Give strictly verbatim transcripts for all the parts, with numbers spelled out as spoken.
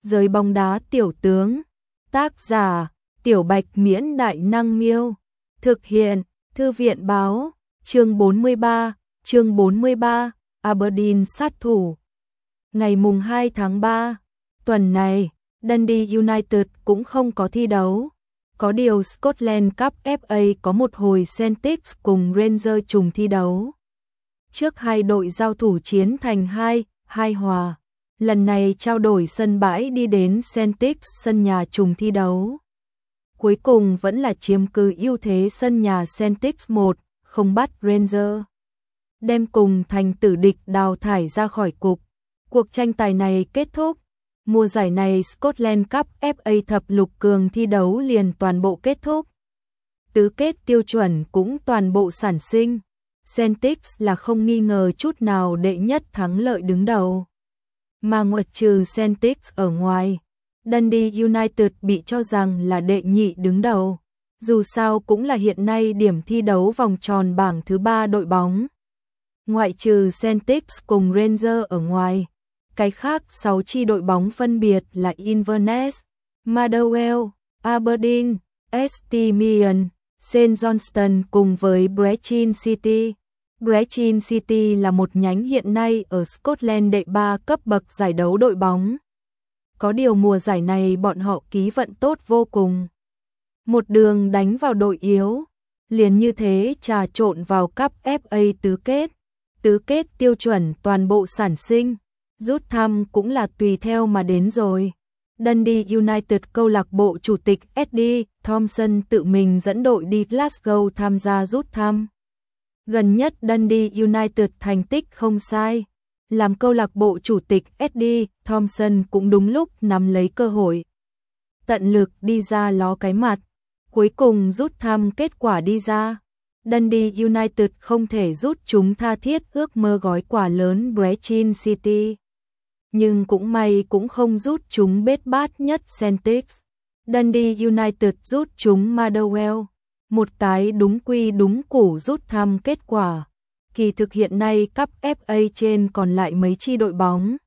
Giới bóng đá tiểu tướng. Tác giả, Tiểu Bạch Miễn Đại Năng Miêu. Thực hiện, Thư viện Báo. Chương bốn mươi ba, chương bốn mươi ba, Aberdeen sát thủ. Ngày mùng hai tháng ba, tuần này, Dundee United cũng không có thi đấu. Có điều Scotland Cup ép a có một hồi Celtic cùng Rangers trùng thi đấu. Trước hai đội giao thủ chiến thành hai, hai hòa. Lần này trao đổi sân bãi đi đến Celtic sân nhà trùng thi đấu. Cuối cùng vẫn là chiếm cứ ưu thế sân nhà Celtic một, không bắt Rangers. Đem cùng thành tử địch đào thải ra khỏi cục. Cuộc tranh tài này kết thúc. Mùa giải này Scotland Cup ép a thập lục cường thi đấu liền toàn bộ kết thúc. Tứ kết tiêu chuẩn cũng toàn bộ sản sinh. Celtic là không nghi ngờ chút nào đệ nhất thắng lợi đứng đầu. Mà ngoại trừ Celtic ở ngoài, Dundee United bị cho rằng là đệ nhị đứng đầu. Dù sao cũng là hiện nay điểm thi đấu vòng tròn bảng thứ ba đội bóng. Ngoại trừ Celtic cùng Rangers ở ngoài, cái khác sáu chi đội bóng phân biệt là Inverness, Motherwell, Aberdeen, ét tê Meon, Saint Johnstone cùng với Brechin City. Brechin City là một nhánh hiện nay ở Scotland đệ ba cấp bậc giải đấu đội bóng. Có điều mùa giải này bọn họ ký vận tốt vô cùng. Một đường đánh vào đội yếu, liền như thế trà trộn vào Cup ép a tứ kết. Tứ kết tiêu chuẩn toàn bộ sản sinh, rút thăm cũng là tùy theo mà đến rồi. Dundee United câu lạc bộ chủ tịch Eddie Thompson tự mình dẫn đội đi Glasgow tham gia rút thăm. Gần nhất Dundee United thành tích không sai. Làm câu lạc bộ chủ tịch Eddie Thompson cũng đúng lúc nắm lấy cơ hội. Tận lực đi ra ló cái mặt. Cuối cùng rút thăm kết quả đi ra. Dundee United không thể rút chúng tha thiết ước mơ gói quà lớn Brechin City. Nhưng cũng may cũng không rút chúng bết bát nhất Celtic. Dundee United rút chúng Motherwell. Một cái đúng quy đúng củ rút thăm kết quả. Kỳ thực hiện nay Cup ép a trên còn lại mấy chi đội bóng.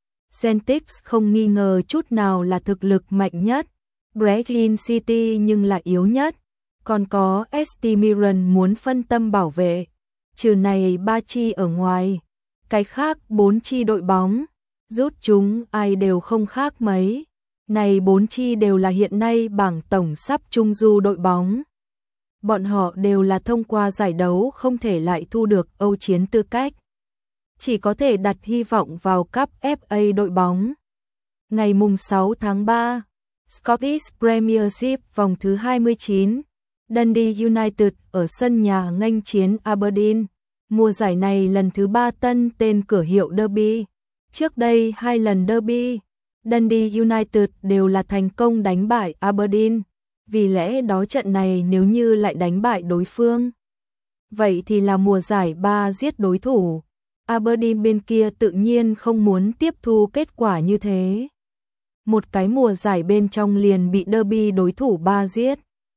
Celtic không nghi ngờ chút nào là thực lực mạnh nhất. Brechin City nhưng là yếu nhất. Còn có ét tê Meon muốn phân tâm bảo vệ. Trừ này ba chi ở ngoài. Cái khác bốn chi đội bóng. Rút chúng ai đều không khác mấy. Này bốn chi đều là hiện nay bảng tổng sắp trung du đội bóng. Bọn họ đều là thông qua giải đấu không thể lại thu được Âu chiến tư cách. Chỉ có thể đặt hy vọng vào Cup ép a đội bóng. Ngày mùng sáu tháng ba, Scottish Premiership vòng thứ hai mươi chín, Dundee United ở sân nhà nghênh chiến Aberdeen. Mùa giải này lần thứ ba tân tên cửa hiệu derby. Trước đây hai lần derby, Dundee United đều là thành công đánh bại Aberdeen. Vì lẽ đó trận này nếu như lại đánh bại đối phương, vậy thì là mùa giải ba giết đối thủ. Aberdeen bên kia tự nhiên không muốn tiếp thu kết quả như thế. Một cái mùa giải bên trong liền bị derby đối thủ ba giết.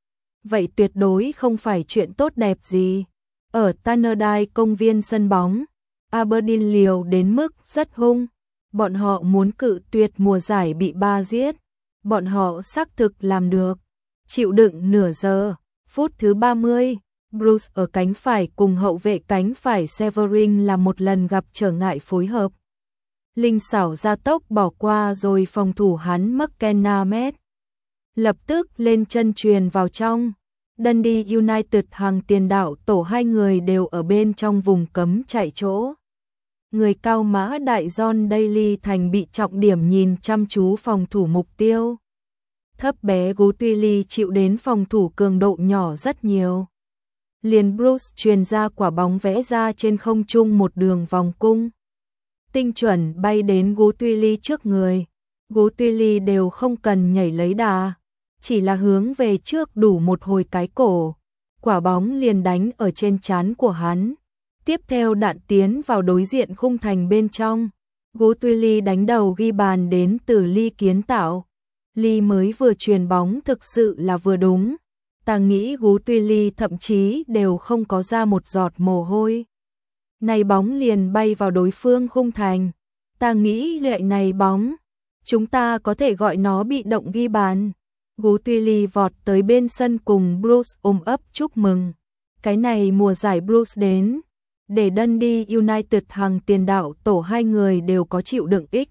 Vậy tuyệt đối không phải chuyện tốt đẹp gì. Ở Tannadice công viên sân bóng, Aberdeen liều đến mức rất hung. Bọn họ muốn cự tuyệt mùa giải bị ba giết. Bọn họ xác thực làm được. Chịu đựng nửa giờ, phút thứ ba mươi, Bruce ở cánh phải cùng hậu vệ cánh phải Severin là một lần gặp trở ngại phối hợp. Linh xảo ra tốc bỏ qua rồi phòng thủ hắn McKenna Met. Lập tức lên chân truyền vào trong. Dundee United hàng tiền đạo tổ hai người đều ở bên trong vùng cấm chạy chỗ. Người cao mã đại John Daly thành bị trọng điểm nhìn chăm chú phòng thủ mục tiêu. Thấp bé Guthrie chịu đến phòng thủ cường độ nhỏ rất nhiều. Liền Bruce truyền ra quả bóng vẽ ra trên không trung một đường vòng cung. Tinh chuẩn bay đến Guthrie trước người. Guthrie đều không cần nhảy lấy đà. Chỉ là hướng về trước đủ một hồi cái cổ. Quả bóng liền đánh ở trên trán của hắn. Tiếp theo đạn tiến vào đối diện khung thành bên trong. Guthrie đánh đầu ghi bàn đến từ Lee kiến tạo. Lee mới vừa truyền bóng thực sự là vừa đúng. Ta nghĩ Guthrie thậm chí đều không có ra một giọt mồ hôi. Này bóng liền bay vào đối phương khung thành. Ta nghĩ lệ này bóng Chúng ta có thể gọi nó bị động ghi bàn. Guthrie vọt tới bên sân cùng Bruce ôm ấp chúc mừng. Cái này mùa giải Bruce đến, để Dundee United hàng tiền đạo tổ hai người đều có chịu đựng ích.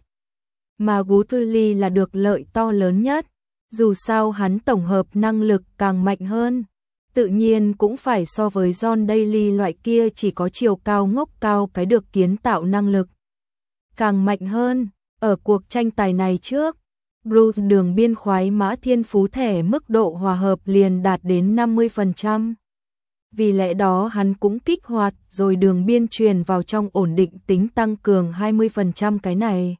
Mà Guthrie là được lợi to lớn nhất, dù sao hắn tổng hợp năng lực càng mạnh hơn. Tự nhiên cũng phải so với John Daly loại kia chỉ có chiều cao ngốc cao cái được kiến tạo năng lực càng mạnh hơn. Ở cuộc tranh tài này trước, Bruce đường biên khoái mã thiên phú thẻ mức độ hòa hợp liền đạt đến năm mươi phần trăm. Vì lẽ đó hắn cũng kích hoạt rồi đường biên truyền vào trong ổn định tính tăng cường hai mươi phần trăm cái này.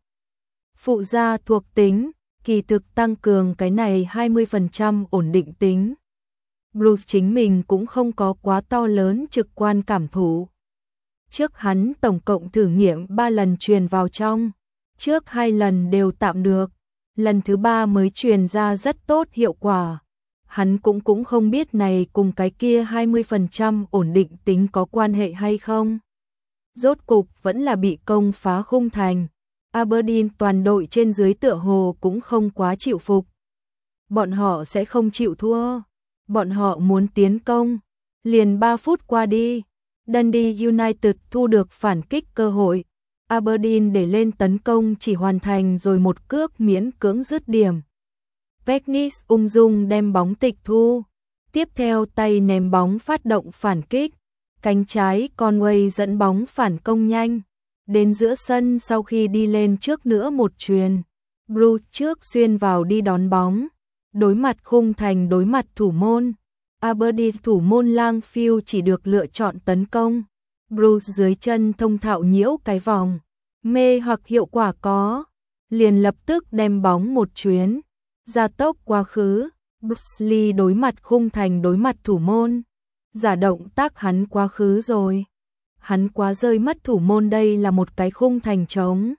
Phụ gia thuộc tính, kỳ thực tăng cường cái này hai mươi phần trăm ổn định tính. Bruce chính mình cũng không có quá to lớn trực quan cảm thụ. Trước hắn tổng cộng thử nghiệm ba lần truyền vào trong, trước hai lần đều tạm được, lần thứ ba mới truyền ra rất tốt hiệu quả. Hắn cũng cũng không biết này cùng cái kia hai mươi phần trăm ổn định tính có quan hệ hay không. Rốt cục vẫn là bị công phá khung thành. Aberdeen toàn đội trên dưới tựa hồ cũng không quá chịu phục. Bọn họ sẽ không chịu thua. Bọn họ muốn tiến công. Liền ba phút qua đi, Dundee United thu được phản kích cơ hội. Aberdeen để lên tấn công chỉ hoàn thành rồi một cước miễn cưỡng dứt điểm. Veknis ung dung đem bóng tịch thu. Tiếp theo tay ném bóng phát động phản kích. Cánh trái Conway dẫn bóng phản công nhanh. Đến giữa sân sau khi đi lên trước nữa một chuyền. Bruce trước xuyên vào đi đón bóng. Đối mặt khung thành đối mặt thủ môn. Aberdeen thủ môn Langfield chỉ được lựa chọn tấn công. Bruce dưới chân thông thạo nhiễu cái vòng. Mê hoặc hiệu quả có. Liền lập tức đem bóng một chuyến. Gia tốc quá khứ. Bruce Lee đối mặt khung thành đối mặt thủ môn. Giả động tác hắn quá khứ rồi. Hắn quá rơi mất thủ môn, đây là một cái khung thành trống.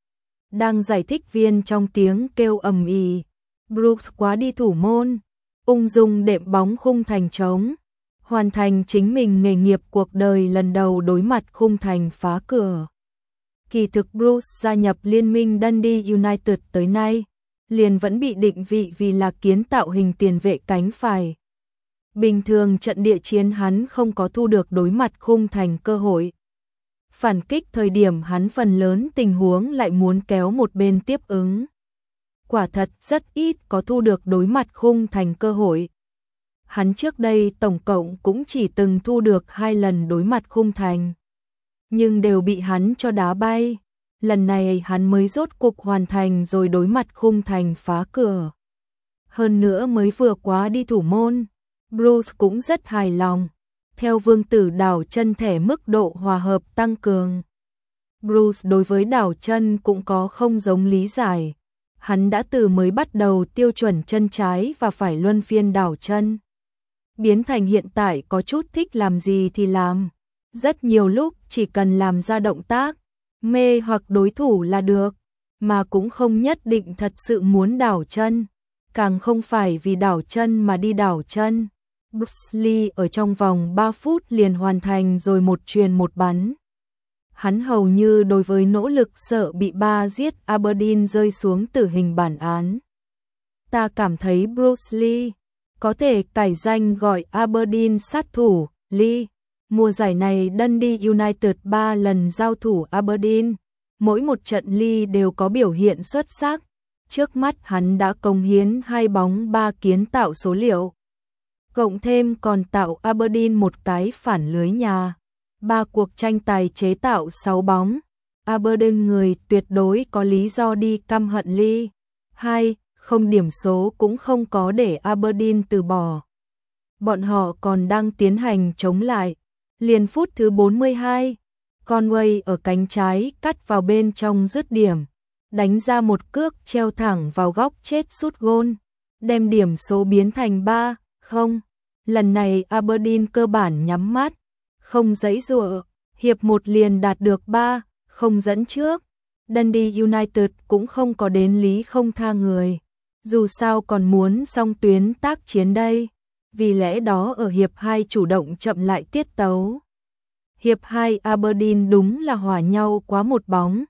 Đang giải thích viên trong tiếng kêu ầm ĩ. Bruce quá đi thủ môn. Ung dung đệm bóng khung thành trống. Hoàn thành chính mình nghề nghiệp cuộc đời lần đầu đối mặt khung thành phá cửa. Kỳ thực Bruce gia nhập liên minh Dundee United tới nay, liền vẫn bị định vị vì là kiến tạo hình tiền vệ cánh phải. Bình thường trận địa chiến hắn không có thu được đối mặt khung thành cơ hội. Phản kích thời điểm hắn phần lớn tình huống lại muốn kéo một bên tiếp ứng. Quả thật rất ít có thu được đối mặt khung thành cơ hội. Hắn trước đây tổng cộng cũng chỉ từng thu được hai lần đối mặt khung thành. Nhưng đều bị hắn cho đá bay. Lần này hắn mới rốt cục hoàn thành rồi đối mặt khung thành phá cửa. Hơn nữa mới vừa quá đi thủ môn. Bruce cũng rất hài lòng. Theo vương tử đảo chân thẻ mức độ hòa hợp tăng cường. Bruce đối với đảo chân cũng có không giống lý giải. Hắn đã từ mới bắt đầu tiêu chuẩn chân trái và phải luân phiên đảo chân. Biến thành hiện tại có chút thích làm gì thì làm. Rất nhiều lúc chỉ cần làm ra động tác, mê hoặc đối thủ là được, mà cũng không nhất định thật sự muốn đảo chân. Càng không phải vì đảo chân mà đi đảo chân. Bruce Lee ở trong vòng ba phút liền hoàn thành rồi một chuyền một bắn. Hắn hầu như đối với nỗ lực sợ bị ba giết Aberdeen rơi xuống tử hình bản án. Ta cảm thấy Bruce Lee có thể cải danh gọi Aberdeen sát thủ Lee. Mùa giải này Dundee United ba lần giao thủ Aberdeen, mỗi một trận Lee đều có biểu hiện xuất sắc. Trước mắt hắn đã cống hiến hai bóng ba kiến tạo số liệu. Cộng thêm còn tạo Aberdeen một cái phản lưới nhà. Ba cuộc tranh tài chế tạo sáu bóng. Aberdeen người tuyệt đối có lý do đi căm hận Lee. Hai, không điểm số cũng không có để Aberdeen từ bỏ. Bọn họ còn đang tiến hành chống lại. Liền phút thứ bốn mươi hai, Conway ở cánh trái cắt vào bên trong dứt điểm. Đánh ra một cước treo thẳng vào góc chết sút gôn. Đem điểm số biến thành ba không. Lần này Aberdeen cơ bản nhắm mắt. Không giãy giụa, hiệp một liền đạt được ba không dẫn trước. Dundee United cũng không có đến lý không tha người. Dù sao còn muốn song tuyến tác chiến đây. Vì lẽ đó ở hiệp hai chủ động chậm lại tiết tấu. Hiệp hai Aberdeen đúng là hòa nhau quá một bóng.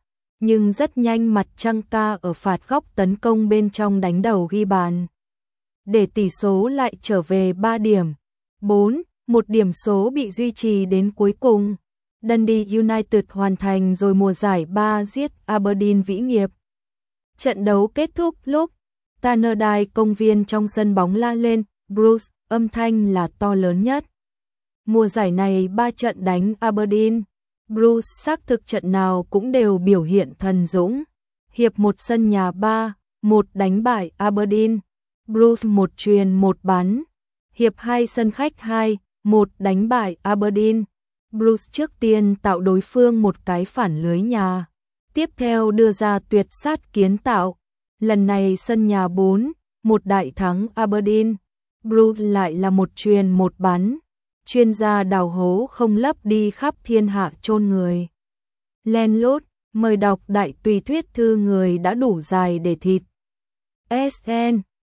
nhưng rất nhanh mặt Trăng ca ở phạt góc tấn công bên trong đánh đầu ghi bàn, để tỷ số lại trở về ba điểm. bốn. Một điểm số bị duy trì đến cuối cùng. Dundee United hoàn thành rồi mùa giải ba giết Aberdeen vĩ nghiệp. Trận đấu kết thúc lúc Tannadice công viên trong sân bóng la lên, Bruce, âm thanh là to lớn nhất. Mùa giải này ba trận đánh Aberdeen, Bruce xác thực trận nào cũng đều biểu hiện thần dũng. Hiệp một sân nhà ba một đánh bại Aberdeen, Bruce một chuyền một bắn. Hiệp hai sân khách hai một đánh bại Aberdeen, Bruce trước tiên tạo đối phương một cái phản lưới nhà. Tiếp theo đưa ra tuyệt sát kiến tạo. Lần này sân nhà bốn một đại thắng Aberdeen, Bruce lại là một chuyền một bắn. Chuyên gia đào hố không lấp đi khắp thiên hạ chôn người. Len lút, mời đọc đại tùy thuyết thư người đã đủ dài để thịt. ét en